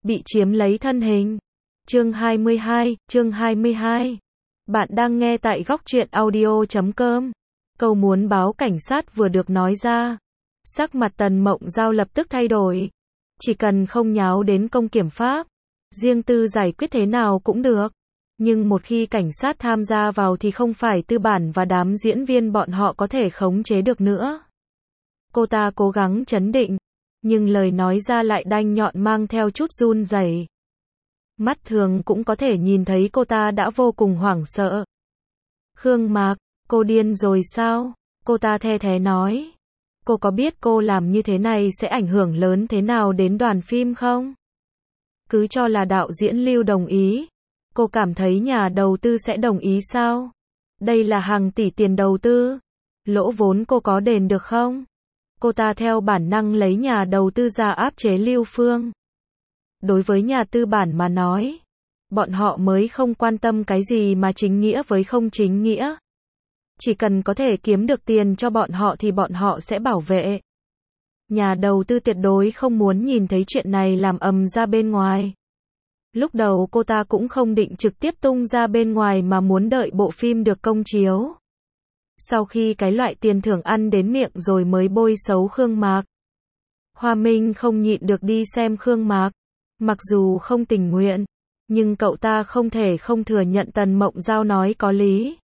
bị chiếm lấy thân hình. Chương 22. Bạn đang nghe tại góc truyện audio.com. Câu muốn báo cảnh sát vừa được nói ra, sắc mặt Tần Mộng Giao lập tức thay đổi. Chỉ cần không nháo đến công kiểm pháp, riêng tư giải quyết thế nào cũng được. Nhưng một khi cảnh sát tham gia vào thì không phải tư bản và đám diễn viên bọn họ có thể khống chế được nữa. Cô ta cố gắng trấn định, nhưng lời nói ra lại đanh nhọn mang theo chút run rẩy. Mắt thường cũng có thể nhìn thấy cô ta đã vô cùng hoảng sợ. Khương Mạc, cô điên rồi sao? Cô ta the thé nói. Cô có biết cô làm như thế này sẽ ảnh hưởng lớn thế nào đến đoàn phim không? Cứ cho là đạo diễn Lưu đồng ý. Cô cảm thấy nhà đầu tư sẽ đồng ý sao? Đây là hàng tỷ tiền đầu tư. Lỗ vốn cô có đền được không? Cô ta theo bản năng lấy nhà đầu tư ra áp chế Lưu Phương. Đối với nhà tư bản mà nói, bọn họ mới không quan tâm cái gì mà chính nghĩa với không chính nghĩa. Chỉ cần có thể kiếm được tiền cho bọn họ thì bọn họ sẽ bảo vệ. Nhà đầu tư tuyệt đối không muốn nhìn thấy chuyện này làm ầm ra bên ngoài. Lúc đầu cô ta cũng không định trực tiếp tung ra bên ngoài mà muốn đợi bộ phim được công chiếu. Sau khi cái loại tiền thưởng ăn đến miệng rồi mới bôi xấu Khương Mạc. Hoa Minh không nhịn được đi xem Khương Mạc. Mặc dù không tình nguyện, nhưng cậu ta không thể không thừa nhận Tần Mộng Giao nói có lý.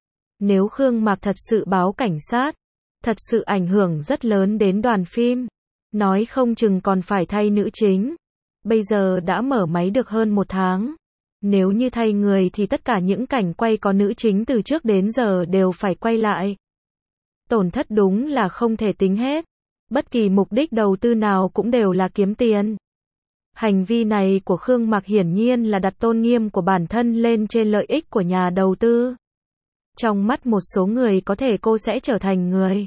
Nếu Khương Mạc thật sự báo cảnh sát, thật sự ảnh hưởng rất lớn đến đoàn phim. Nói không chừng còn phải thay nữ chính. Bây giờ đã mở máy được hơn 1 tháng. Nếu như thay người thì tất cả những cảnh quay có nữ chính từ trước đến giờ đều phải quay lại. Tổn thất đúng là không thể tính hết. Bất kỳ mục đích đầu tư nào cũng đều là kiếm tiền. Hành vi này của Khương Mạc hiển nhiên là đặt tôn nghiêm của bản thân lên trên lợi ích của nhà đầu tư. Trong mắt một số người có thể cô sẽ trở thành người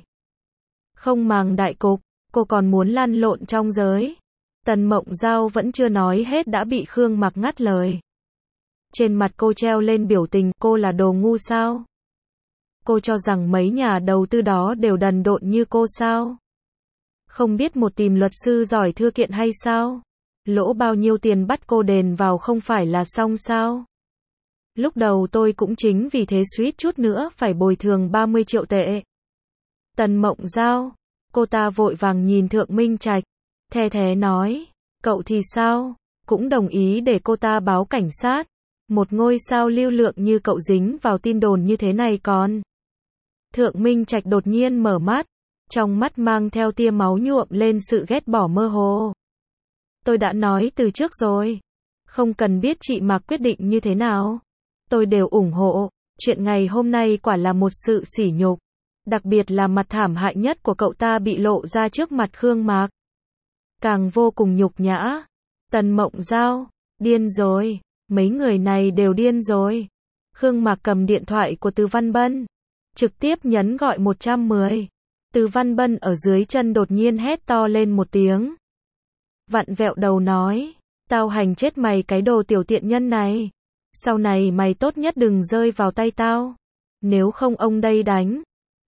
không màng đại cục, cô còn muốn lăn lộn trong giới. Tần Mộng Giao vẫn chưa nói hết đã bị Khương Mạc ngắt lời. Trên mặt cô treo lên biểu tình, cô là đồ ngu sao? Cô cho rằng mấy nhà đầu tư đó đều đần độn như cô sao? Không biết một tìm luật sư giỏi thư kiện hay sao? Lỗ bao nhiêu tiền bắt cô đền vào không phải là xong sao? Lúc đầu tôi cũng chính vì thế suýt chút nữa phải bồi thường 30 triệu tệ. Tần Mộng Giao, cô ta vội vàng nhìn Thượng Minh Trạch, the thé nói, cậu thì sao? Cũng đồng ý để cô ta báo cảnh sát. Một ngôi sao lưu lượng như cậu dính vào tin đồn như thế này còn. Thượng Minh Trạch đột nhiên mở mắt, trong mắt mang theo tia máu nhuộm lên sự ghét bỏ mơ hồ. Tôi đã nói từ trước rồi, không cần biết chị Mạc quyết định như thế nào, tôi đều ủng hộ. Chuyện ngày hôm nay quả là một sự sỉ nhục, đặc biệt là mặt thảm hại nhất của cậu ta bị lộ ra trước mặt Khương Mạc. Càng vô cùng nhục nhã. Tần Mộng Giao, điên rồi, mấy người này đều điên rồi. Khương Mạc cầm điện thoại của Từ Văn Bân, trực tiếp nhấn gọi 110. Từ Văn Bân ở dưới chân đột nhiên hét to lên một tiếng. Vặn vẹo đầu nói, tao hành chết mày cái đồ tiểu tiện nhân này. Sau này mày tốt nhất đừng rơi vào tay tao. Nếu không ông đây đánh.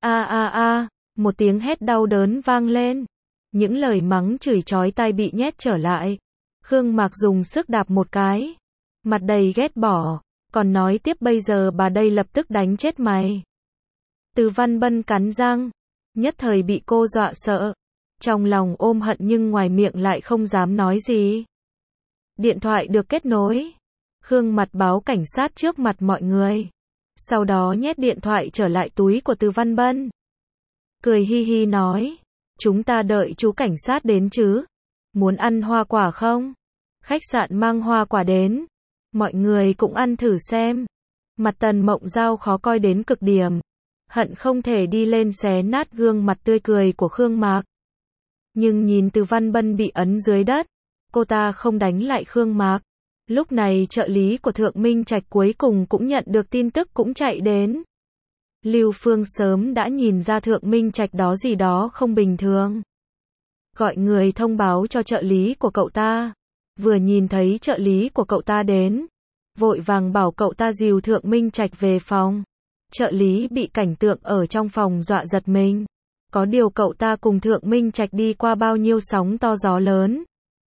Một tiếng hét đau đớn vang lên. Những lời mắng chửi chói tai bị nhét trở lại. Khương Mạc dùng sức đạp một cái. Mặt đầy ghét bỏ. Còn nói tiếp bây giờ bà đây lập tức đánh chết mày. Từ Văn Bân cắn răng. Nhất thời bị cô dọa sợ. Trong lòng ôm hận nhưng ngoài miệng lại không dám nói gì. Điện thoại được kết nối. Khương Mạc báo cảnh sát trước mặt mọi người. Sau đó nhét điện thoại trở lại túi của Từ Văn Bân. Cười hi hi nói. Chúng ta đợi chú cảnh sát đến chứ. Muốn ăn hoa quả không? Khách sạn mang hoa quả đến. Mọi người cũng ăn thử xem. Mặt Tần Mộng Giao khó coi đến cực điểm. Hận không thể đi lên xé nát gương mặt tươi cười của Khương Mạc. Nhưng nhìn Từ Văn Bân bị ấn dưới đất, cô ta không đánh lại Khương Mạc. Lúc này trợ lý của Thượng Minh Trạch cuối cùng cũng nhận được tin tức cũng chạy đến. Lưu Phương sớm đã nhìn ra Thượng Minh Trạch đó gì đó không bình thường. Gọi người thông báo cho trợ lý của cậu ta. Vừa nhìn thấy trợ lý của cậu ta đến, vội vàng bảo cậu ta dìu Thượng Minh Trạch về phòng. Trợ lý bị cảnh tượng ở trong phòng dọa giật mình. Có điều cậu ta cùng Thượng Minh Trạch đi qua bao nhiêu sóng to gió lớn.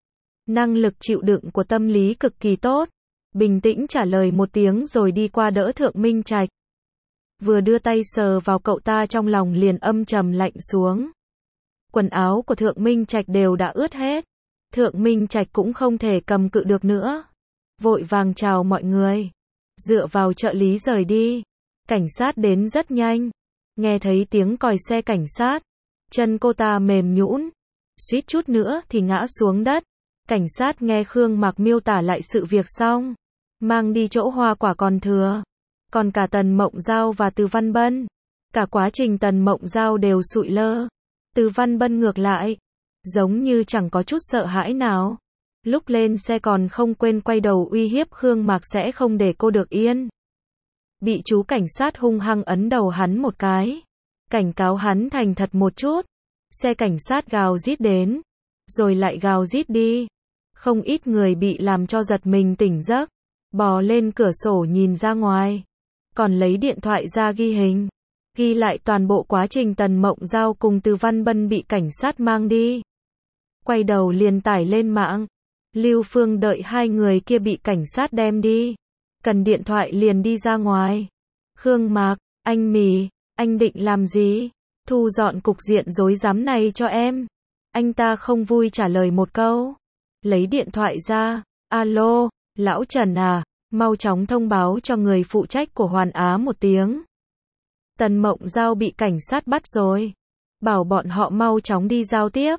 Năng lực chịu đựng của tâm lý cực kỳ tốt. Bình tĩnh trả lời một tiếng rồi đi qua đỡ Thượng Minh Trạch. Vừa đưa tay sờ vào cậu ta trong lòng liền âm trầm lạnh xuống. Quần áo của Thượng Minh Trạch đều đã ướt hết. Thượng Minh Trạch cũng không thể cầm cự được nữa. Vội vàng chào mọi người. Dựa vào trợ lý rời đi. Cảnh sát đến rất nhanh. Nghe thấy tiếng còi xe cảnh sát. Chân cô ta mềm nhũn, suýt chút nữa thì ngã xuống đất. Cảnh sát nghe Khương Mạc miêu tả lại sự việc xong. Mang đi chỗ hoa quả còn thừa. Còn cả Tần Mộng Giao và Từ Văn Bân. Cả quá trình Tần Mộng Giao đều sụi lơ. Từ Văn Bân ngược lại. Giống như chẳng có chút sợ hãi nào. Lúc lên xe còn không quên quay đầu uy hiếp Khương Mạc sẽ không để cô được yên. Bị chú cảnh sát hung hăng ấn đầu hắn một cái. Cảnh cáo hắn thành thật một chút. Xe cảnh sát gào rít đến. Rồi lại gào rít đi. Không ít người bị làm cho giật mình tỉnh giấc. Bò lên cửa sổ nhìn ra ngoài. Còn lấy điện thoại ra ghi hình. Ghi lại toàn bộ quá trình Tần Mộng Giao cùng Từ Văn Bân bị cảnh sát mang đi. Quay đầu liền tải lên mạng. Lưu Phương đợi hai người kia bị cảnh sát đem đi. Cần điện thoại liền đi ra ngoài. Khương Mạc, anh Mì, anh định làm gì? Thu dọn cục diện rối rắm này cho em. Anh ta không vui trả lời một câu. Lấy điện thoại ra. Alo, lão Trần à, mau chóng thông báo cho người phụ trách của Hoàn Á một tiếng. Tần Mộng Giao bị cảnh sát bắt rồi. Bảo bọn họ mau chóng đi giao tiếp.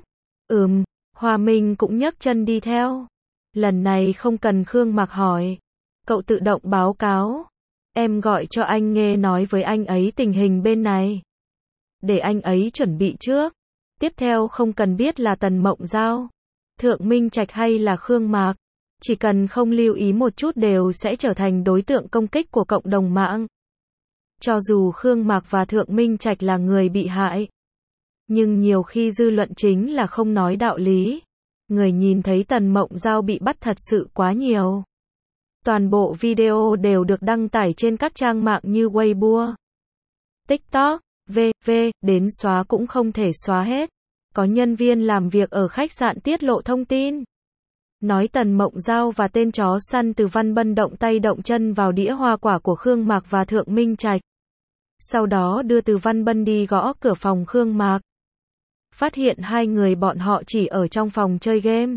Hòa Minh cũng nhấc chân đi theo. Lần này không cần Khương Mạc hỏi. Cậu tự động báo cáo. Em gọi cho anh Nghê nói với anh ấy tình hình bên này. Để anh ấy chuẩn bị trước. Tiếp theo không cần biết là Tần Mộng Giao, Thượng Minh Trạch hay là Khương Mạc. Chỉ cần không lưu ý một chút đều sẽ trở thành đối tượng công kích của cộng đồng mạng. Cho dù Khương Mạc và Thượng Minh Trạch là người bị hại. Nhưng nhiều khi dư luận chính là không nói đạo lý. Người nhìn thấy Tần Mộng Giao bị bắt thật sự quá nhiều. Toàn bộ video đều được đăng tải trên các trang mạng như Weibo, TikTok, v.v. Đến xóa cũng không thể xóa hết. Có nhân viên làm việc ở khách sạn tiết lộ thông tin. Nói Tần Mộng Giao và tên chó săn Từ Văn Bân động tay động chân vào đĩa hoa quả của Khương Mạc và Thượng Minh Trạch. Sau đó đưa Từ Văn Bân đi gõ cửa phòng Khương Mạc. Phát hiện hai người bọn họ chỉ ở trong phòng chơi game.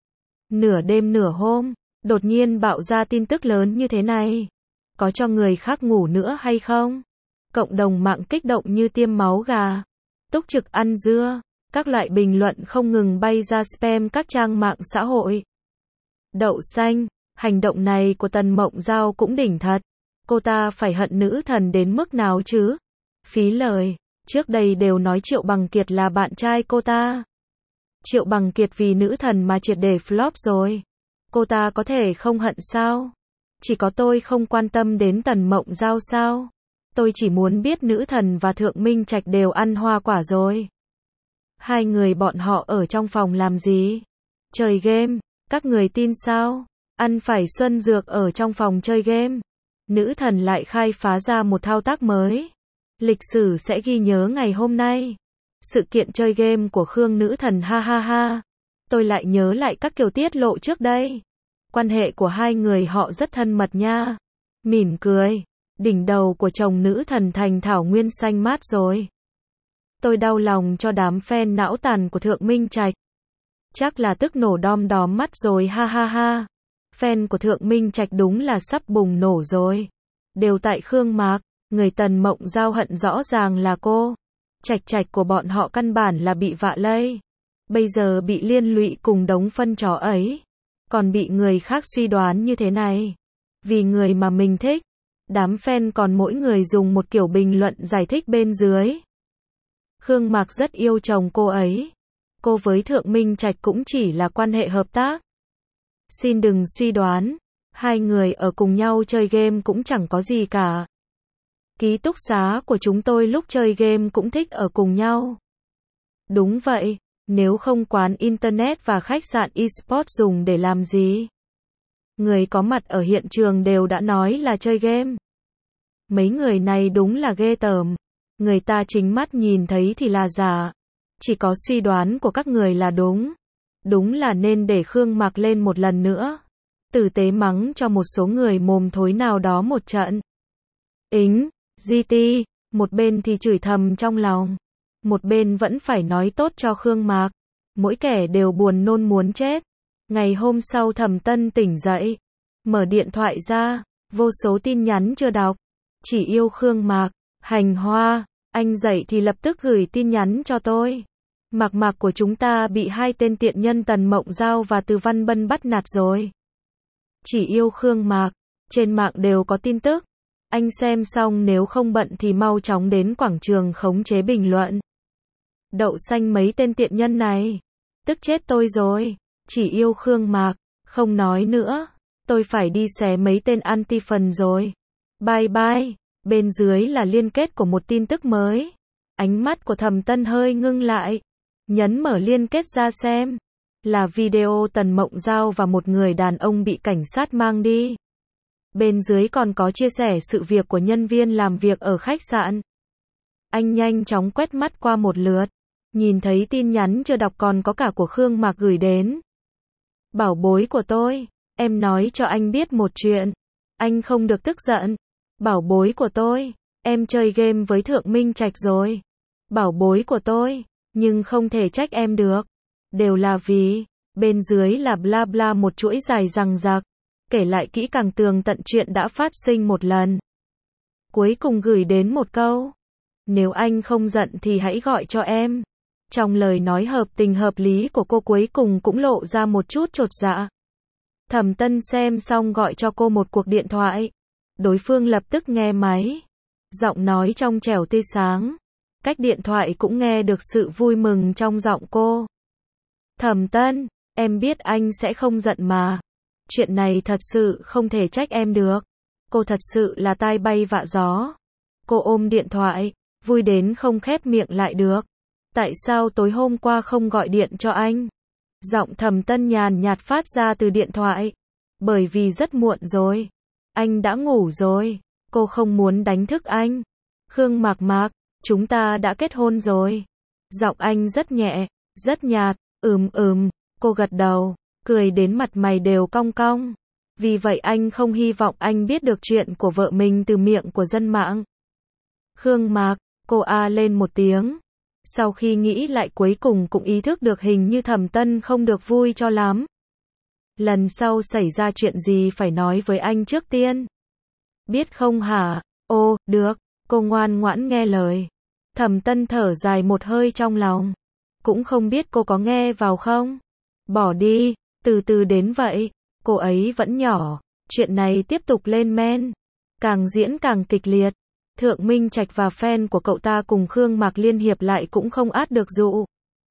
Nửa đêm nửa hôm, đột nhiên bạo ra tin tức lớn như thế này. Có cho người khác ngủ nữa hay không? Cộng đồng mạng kích động như tiêm máu gà. Túc trực ăn dưa. Các loại bình luận không ngừng bay ra spam các trang mạng xã hội. Đậu xanh, hành động này của Tần Mộng Giao cũng đỉnh thật. Cô ta phải hận nữ thần đến mức nào chứ? Phí lời, trước đây đều nói Triệu Bằng Kiệt là bạn trai cô ta. Triệu Bằng Kiệt vì nữ thần mà triệt để flop rồi. Cô ta có thể không hận sao? Chỉ có tôi không quan tâm đến Tần Mộng Giao sao? Tôi chỉ muốn biết nữ thần và Thượng Minh Trạch đều ăn hoa quả rồi. Hai người bọn họ ở trong phòng làm gì? Chơi game, các người tin sao? Ăn phải xuân dược ở trong phòng chơi game. Nữ thần lại khai phá ra một thao tác mới. Lịch sử sẽ ghi nhớ ngày hôm nay. Sự kiện chơi game của Khương nữ thần ha ha ha. Tôi lại nhớ lại các kiểu tiết lộ trước đây. Quan hệ của hai người họ rất thân mật nha. Mỉm cười. Đỉnh đầu của chồng nữ thần thành thảo nguyên xanh mát rồi. Tôi đau lòng cho đám fan não tàn của Thượng Minh Trạch. Chắc là tức nổ đom đóm mắt rồi ha ha ha. Fan của Thượng Minh Trạch đúng là sắp bùng nổ rồi. Đều tại Khương Mạc, người Tần Mộng Giao hận rõ ràng là cô. Trạch Trạch của bọn họ căn bản là bị vạ lây. Bây giờ bị liên lụy cùng đống phân chó ấy. Còn bị người khác suy đoán như thế này. Vì người mà mình thích. Đám fan còn mỗi người dùng một kiểu bình luận giải thích bên dưới. Khương Mạc rất yêu chồng cô ấy. Cô với Thượng Minh Trạch cũng chỉ là quan hệ hợp tác. Xin đừng suy đoán. Hai người ở cùng nhau chơi game cũng chẳng có gì cả. Ký túc xá của chúng tôi lúc chơi game cũng thích ở cùng nhau. Đúng vậy, nếu không quán internet và khách sạn eSports dùng để làm gì? Người có mặt ở hiện trường đều đã nói là chơi game. Mấy người này đúng là ghê tởm. Người ta chính mắt nhìn thấy thì là giả. Chỉ có suy đoán của các người là đúng. Đúng là nên để Khương Mạc lên một lần nữa. Tử tế mắng cho một số người mồm thối nào đó một trận. GT, một bên thì chửi thầm trong lòng. Một bên vẫn phải nói tốt cho Khương Mạc. Mỗi kẻ đều buồn nôn muốn chết. Ngày hôm sau Thẩm Tân tỉnh dậy. Mở điện thoại ra. Vô số tin nhắn chưa đọc. Chỉ yêu Khương Mạc. Hành Hoa. Anh dậy thì lập tức gửi tin nhắn cho tôi. Mạc Mạc của chúng ta bị hai tên tiện nhân Tần Mộng Giao và Từ Văn Bân bắt nạt rồi. Chỉ yêu Khương Mạc. Trên mạng đều có tin tức. Anh xem xong nếu không bận thì mau chóng đến quảng trường khống chế bình luận. Đậu xanh mấy tên tiện nhân này. Tức chết tôi rồi. Chỉ yêu Khương Mạc. Không nói nữa. Tôi phải đi xé mấy tên anti phần rồi. Bye bye. Bên dưới là liên kết của một tin tức mới. Ánh mắt của Thẩm Tân hơi ngưng lại. Nhấn mở liên kết ra xem. Là video Tần Mộng Giao và một người đàn ông bị cảnh sát mang đi. Bên dưới còn có chia sẻ sự việc của nhân viên làm việc ở khách sạn. Anh nhanh chóng quét mắt qua một lượt. Nhìn thấy tin nhắn chưa đọc còn có cả của Khương Mạc gửi đến. Bảo bối của tôi, em nói cho anh biết một chuyện. Anh không được tức giận. Bảo bối của tôi, em chơi game với Thượng Minh Trạch rồi. Bảo bối của tôi, nhưng không thể trách em được. Đều là vì, bên dưới là bla bla một chuỗi dài dằng dặc. Kể lại kỹ càng tường tận chuyện đã phát sinh một lần. Cuối cùng gửi đến một câu. Nếu anh không giận thì hãy gọi cho em. Trong lời nói hợp tình hợp lý của cô cuối cùng cũng lộ ra một chút chột dạ. Thẩm Tân xem xong gọi cho cô một cuộc điện thoại. Đối phương lập tức nghe máy. Giọng nói trong trẻo tươi sáng. Cách điện thoại cũng nghe được sự vui mừng trong giọng cô. Thẩm Tân, em biết anh sẽ không giận mà. Chuyện này thật sự không thể trách em được. Cô thật sự là tai bay vạ gió. Cô ôm điện thoại, vui đến không khép miệng lại được. Tại sao tối hôm qua không gọi điện cho anh? Giọng Thẩm Tân nhàn nhạt phát ra từ điện thoại. Bởi vì rất muộn rồi. Anh đã ngủ rồi. Cô không muốn đánh thức anh. Khương Mạc Mạc, chúng ta đã kết hôn rồi. Giọng anh rất nhẹ, rất nhạt. Cô gật đầu, cười đến mặt mày đều cong cong. Vì vậy anh không hy vọng anh biết được chuyện của vợ mình từ miệng của dân mạng. Khương Mạc, cô a lên một tiếng. Sau khi nghĩ lại cuối cùng cũng ý thức được hình như Thẩm Tân không được vui cho lắm. Lần sau xảy ra chuyện gì phải nói với anh trước tiên. Biết không hả? Ô, được, cô ngoan ngoãn nghe lời. Thẩm Tân thở dài một hơi trong lòng. Cũng không biết cô có nghe vào không? Bỏ đi, từ từ đến vậy. Cô ấy vẫn nhỏ. Chuyện này tiếp tục lên men. Càng diễn càng kịch liệt. Thượng Minh Trạch và fan của cậu ta cùng Khương Mạc liên hiệp lại cũng không át được dụ.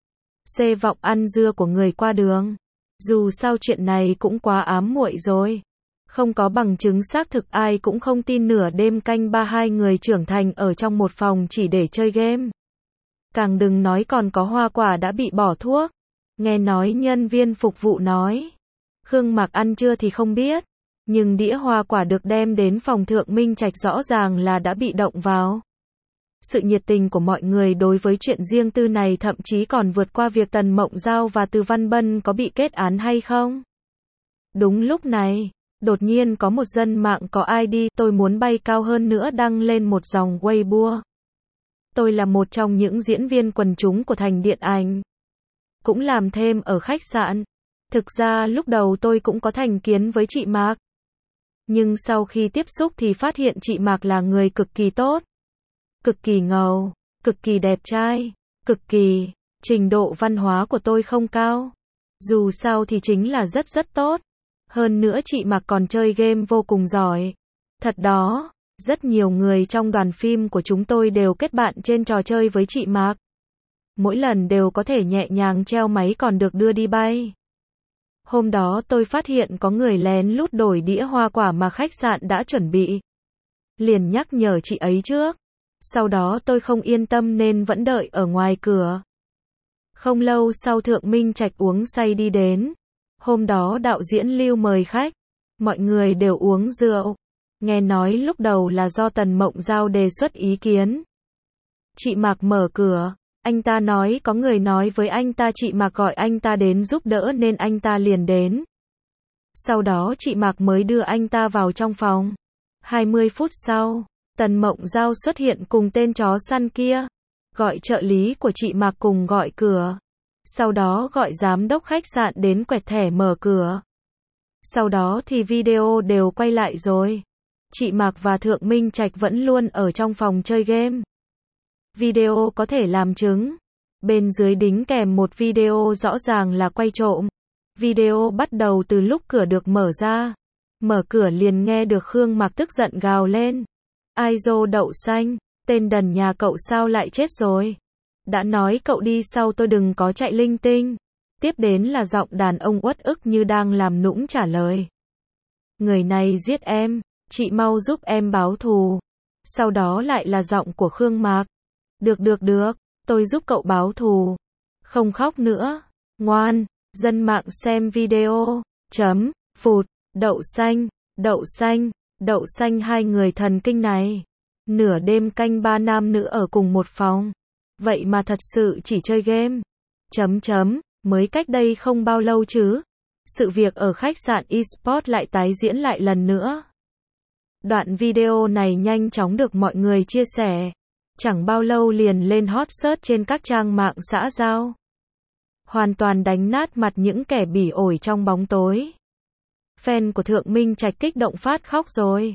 Xê vọng ăn dưa của người qua đường. Dù sao chuyện này cũng quá ám muội rồi. Không có bằng chứng xác thực ai cũng không tin nửa đêm canh ba hai người trưởng thành ở trong một phòng chỉ để chơi game. Càng đừng nói còn có hoa quả đã bị bỏ thuốc. Nghe nói nhân viên phục vụ nói. Khương Mạc ăn chưa thì không biết. Nhưng đĩa hoa quả được đem đến phòng Thượng Minh Trạch rõ ràng là đã bị động vào. Sự nhiệt tình của mọi người đối với chuyện riêng tư này thậm chí còn vượt qua việc Tần Mộng Giao và Từ Văn Bân có bị kết án hay không. Đúng lúc này, đột nhiên có một dân mạng có ID tôi muốn bay cao hơn nữa đăng lên một dòng Weibo. Tôi là một trong những diễn viên quần chúng của Thành Điện Ảnh. Cũng làm thêm ở khách sạn. Thực ra lúc đầu tôi cũng có thành kiến với chị Mạc. Nhưng sau khi tiếp xúc thì phát hiện chị Mạc là người cực kỳ tốt. Cực kỳ ngầu, cực kỳ đẹp trai, cực kỳ. Trình độ văn hóa của tôi không cao. Dù sao thì chính là rất rất tốt. Hơn nữa chị Mạc còn chơi game vô cùng giỏi. Thật đó, rất nhiều người trong đoàn phim của chúng tôi đều kết bạn trên trò chơi với chị Mạc. Mỗi lần đều có thể nhẹ nhàng treo máy còn được đưa đi bay. Hôm đó tôi phát hiện có người lén lút đổi đĩa hoa quả mà khách sạn đã chuẩn bị. Liền nhắc nhở chị ấy trước. Sau đó tôi không yên tâm nên vẫn đợi ở ngoài cửa. Không lâu sau Thượng Minh Trạch uống say đi đến. Hôm đó đạo diễn Lưu mời khách. Mọi người đều uống rượu. Nghe nói lúc đầu là do Tần Mộng Giao đề xuất ý kiến. Chị Mạc mở cửa. Anh ta nói có người nói với anh ta chị Mạc gọi anh ta đến giúp đỡ nên anh ta liền đến. Sau đó chị Mạc mới đưa anh ta vào trong phòng. 20 phút sau, Tần Mộng Giao xuất hiện cùng tên chó săn kia. Gọi trợ lý của chị Mạc cùng gọi cửa. Sau đó gọi giám đốc khách sạn đến quẹt thẻ mở cửa. Sau đó thì video đều quay lại rồi. Chị Mạc và Thượng Minh Trạch vẫn luôn ở trong phòng chơi game. Video có thể làm chứng. Bên dưới đính kèm một video rõ ràng là quay trộm. Video bắt đầu từ lúc cửa được mở ra. Mở cửa liền nghe được Khương Mạc tức giận gào lên. Ai dô đậu xanh, tên đần nhà cậu sao lại chết rồi. Đã nói cậu đi sau tôi đừng có chạy linh tinh. Tiếp đến là giọng đàn ông uất ức như đang làm nũng trả lời. Người này giết em, chị mau giúp em báo thù. Sau đó lại là giọng của Khương Mạc. Được, tôi giúp cậu báo thù. Không khóc nữa, ngoan, dân mạng xem video. Phụt, đậu xanh hai người thần kinh này. Nửa đêm canh ba nam nữ ở cùng một phòng. Vậy mà thật sự chỉ chơi game. Mới cách đây không bao lâu chứ. Sự việc ở khách sạn eSport lại tái diễn lại lần nữa. Đoạn video này nhanh chóng được mọi người chia sẻ. Chẳng bao lâu liền lên hot search trên các trang mạng xã giao. Hoàn toàn đánh nát mặt những kẻ bỉ ổi trong bóng tối. Fan của Thượng Minh Trạch kích động phát khóc rồi.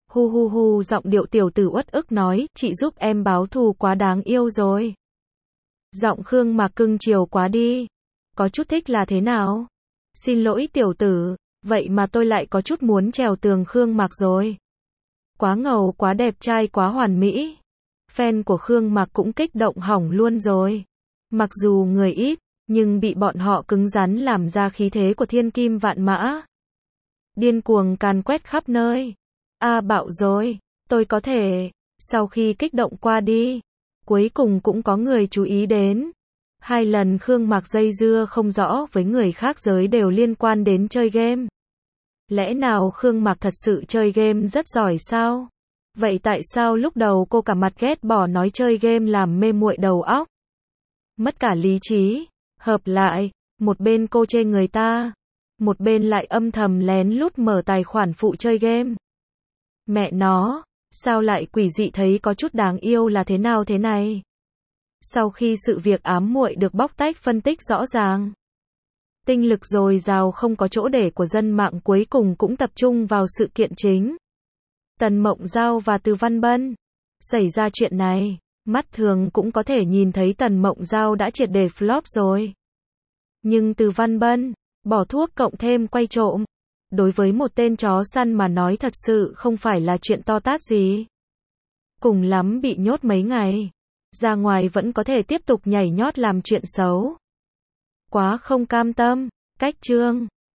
Hu, giọng điệu tiểu tử uất ức nói, chị giúp em báo thù quá đáng yêu rồi. Giọng Khương Mạc cưng chiều quá đi. Có chút thích là thế nào? Xin lỗi tiểu tử, vậy mà tôi lại có chút muốn trèo tường Khương Mạc rồi. Quá ngầu, quá đẹp trai, quá hoàn mỹ. Fan của Khương Mạc cũng kích động hỏng luôn rồi. Mặc dù người ít, nhưng bị bọn họ cứng rắn làm ra khí thế của thiên kim vạn mã. Điên cuồng càn quét khắp nơi. Bạo rồi, tôi có thể. Sau khi kích động qua đi, cuối cùng cũng có người chú ý đến. 2 lần Khương Mạc dây dưa không rõ với người khác giới đều liên quan đến chơi game. Lẽ nào Khương Mạc thật sự chơi game rất giỏi sao? Vậy tại sao lúc đầu cô cả mặt ghét bỏ nói chơi game làm mê muội đầu óc? Mất cả lý trí. Hợp lại, một bên cô chê người ta, một bên lại âm thầm lén lút mở tài khoản phụ chơi game. Mẹ nó, sao lại quỷ dị thấy có chút đáng yêu là thế nào thế này? Sau khi sự việc ám muội được bóc tách phân tích rõ ràng, tinh lực dồi dào không có chỗ để của dân mạng cuối cùng cũng tập trung vào sự kiện chính. Tần Mộng Giao và Từ Văn Bân. Xảy ra chuyện này, mắt thường cũng có thể nhìn thấy Tần Mộng Giao đã triệt để flop rồi. Nhưng Từ Văn Bân, bỏ thuốc cộng thêm quay trộm. Đối với một tên chó săn mà nói thật sự không phải là chuyện to tát gì. Cùng lắm bị nhốt mấy ngày. Ra ngoài vẫn có thể tiếp tục nhảy nhót làm chuyện xấu. Quá không cam tâm, cách chương.